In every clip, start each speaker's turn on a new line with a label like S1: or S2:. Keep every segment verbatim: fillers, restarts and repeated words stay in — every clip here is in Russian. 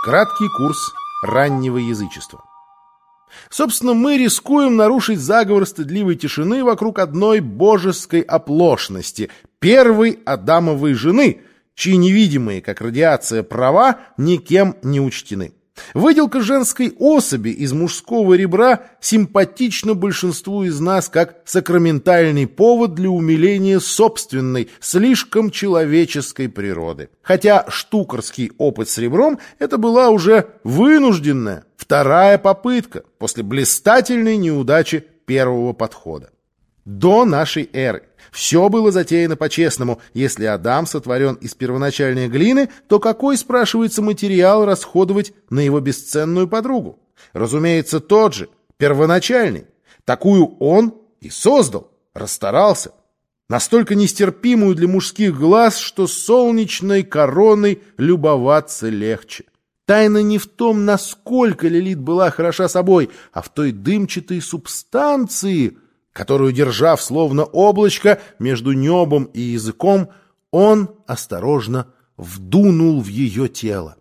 S1: Краткий курс раннего язычества. Собственно, мы рискуем нарушить заговор стыдливой тишины вокруг одной божеской оплошности — первой Адамовой жены, чьи невидимые, как радиация, права никем не учтены. Выделка женской особи из мужского ребра симпатична большинству из нас как сакраментальный повод для умиления собственной, слишком человеческой природы. Хотя штукарский опыт с ребром — это была уже вынужденная вторая попытка после блистательной неудачи первого подхода. До нашей эры все было затеяно по-честному. Если Адам сотворен из первоначальной глины, то какой, спрашивается, материал расходовать на его бесценную подругу? Разумеется, тот же, первоначальный. Такую он и создал, расстарался. Настолько нестерпимую для мужских глаз, что солнечной короной любоваться легче. Тайна не в том, насколько Лилит была хороша собой, а в той дымчатой субстанции, которую, держав словно облачко между небом и языком, он осторожно вдунул в ее тело.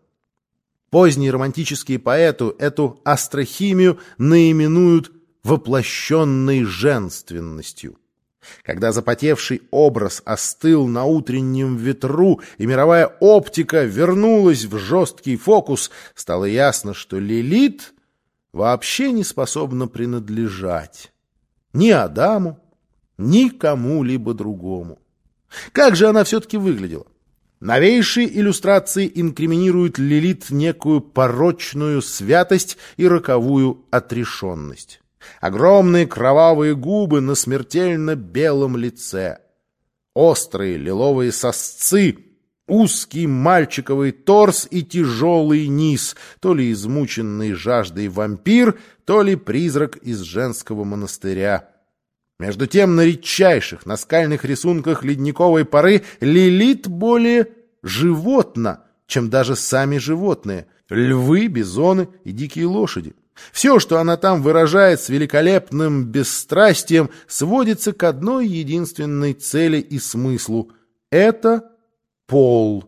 S1: Поздние романтические поэты эту астрохимию наименуют воплощенной женственностью. Когда запотевший образ остыл на утреннем ветру и мировая оптика вернулась в жесткий фокус, стало ясно, что Лилит вообще не способна принадлежать ни Адаму, ни кому-либо другому. Как же она все-таки выглядела? Новейшие иллюстрации инкриминируют Лилит некую порочную святость и роковую отрешенность. Огромные кровавые губы на смертельно белом лице, острые лиловые сосцы, узкий мальчиковый торс и тяжелый низ, то ли измученный жаждой вампир, то ли призрак из женского монастыря. Между тем на редчайших наскальных рисунках ледниковой поры Лилит более животна, чем даже сами животные — львы, бизоны и дикие лошади. Все, что она там выражает с великолепным бесстрастием, сводится к одной единственной цели и смыслу — это пол.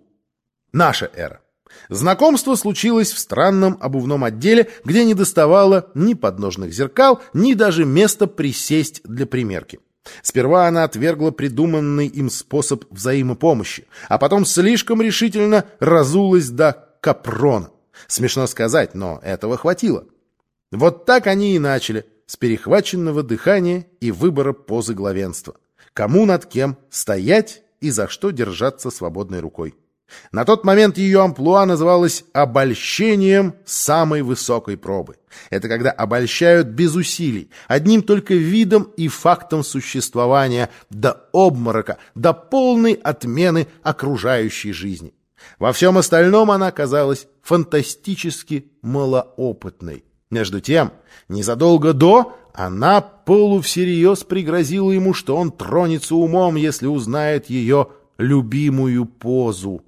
S1: Наша эра. Знакомство случилось в странном обувном отделе, где не доставало ни подножных зеркал, ни даже места присесть для примерки. Сперва она отвергла придуманный им способ взаимопомощи, а потом слишком решительно разулась до капрона. Смешно сказать, но этого хватило. Вот так они и начали, с перехваченного дыхания и выбора позы главенства. Кому над кем стоять и за что держаться свободной рукой. На тот момент ее амплуа называлось «обольщением самой высокой пробы». Это когда обольщают без усилий, одним только видом и фактом существования, до обморока, до полной отмены окружающей жизни. Во всем остальном она казалась фантастически малоопытной. Между тем, незадолго до она полувсерьез пригрозила ему, что он тронется умом, если узнает ее любимую позу.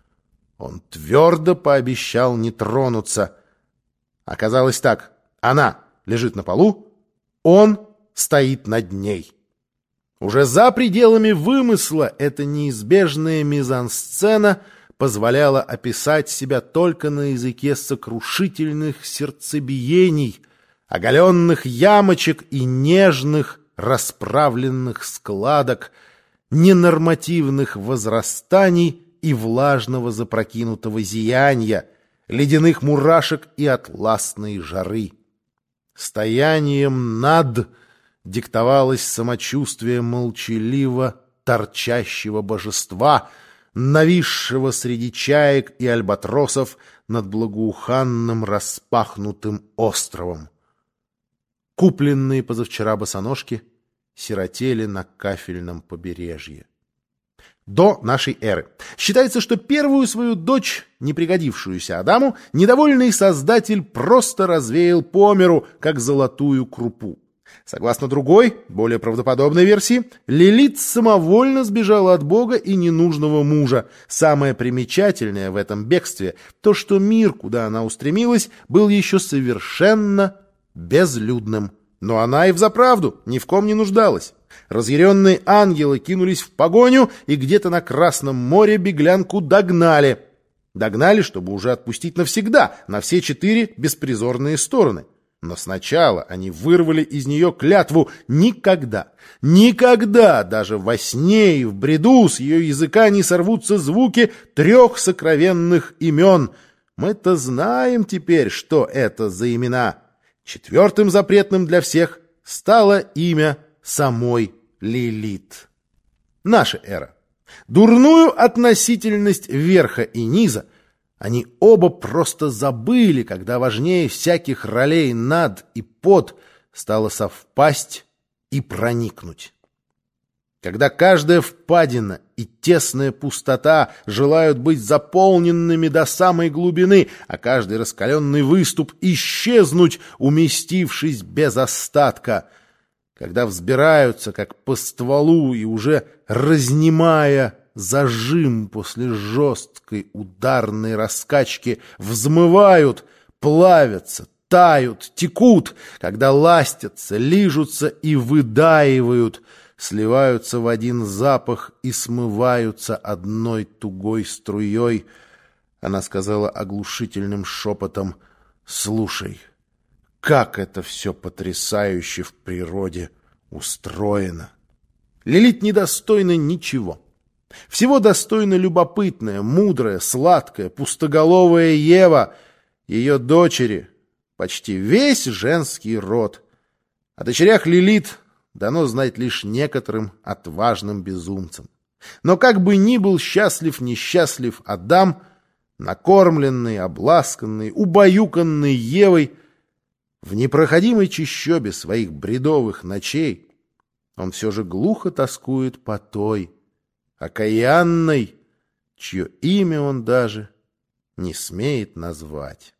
S1: Он твердо пообещал не тронуться. Оказалось так: она лежит на полу, он стоит над ней. Уже за пределами вымысла эта неизбежная мизансцена позволяла описать себя только на языке сокрушительных сердцебиений, оголенных ямочек и нежных расправленных складок, ненормативных возрастаний и влажного запрокинутого зияния, ледяных мурашек и атласной жары. Стоянием над диктовалось самочувствие молчаливо торчащего божества, нависшего среди чаек и альбатросов над благоуханным распахнутым островом. Купленные позавчера босоножки сиротели на кафельном побережье. До нашей эры. Считается, что первую свою дочь, не пригодившуюся Адаму, недовольный создатель просто развеял по миру, как золотую крупу. Согласно другой, более правдоподобной версии, Лилит самовольно сбежала от Бога и ненужного мужа. Самое примечательное в этом бегстве — то, что мир, куда она устремилась, был еще совершенно безлюдным. Но она и взаправду ни в ком не нуждалась. Разъяренные ангелы кинулись в погоню и где-то на Красном море беглянку догнали. Догнали, чтобы уже отпустить навсегда, на все четыре беспризорные стороны. Но сначала они вырвали из нее клятву никогда, никогда, даже во сне и в бреду с ее языка не сорвутся звуки трех сокровенных имен. Мы-то знаем теперь, что это за имена. Четвертым запретным для всех стало имя самой Лилит. Наша эра. Дурную относительность верха и низа они оба просто забыли, когда важнее всяких ролей над и под стало совпасть и проникнуть. Когда каждая впадина и тесная пустота желают быть заполненными до самой глубины, а каждый раскаленный выступ исчезнуть, уместившись без остатка, когда взбираются, как по стволу, и уже разнимая зажим после жесткой ударной раскачки, взмывают, плавятся, тают, текут, когда ластятся, лижутся и выдаивают, сливаются в один запах и смываются одной тугой струей, она сказала оглушительным шепотом: «Слушай, как это все потрясающе в природе устроено!» Лилит недостойна ничего. Всего достойна любопытная, мудрая, сладкая, пустоголовая Ева, ее дочери, почти весь женский род. О дочерях Лилит дано знать лишь некоторым отважным безумцам. Но как бы ни был счастлив-несчастлив Адам, накормленный, обласканный, убаюканный Евой, в непроходимой чащобе своих бредовых ночей он все же глухо тоскует по той, окаянной, чье имя он даже не смеет назвать.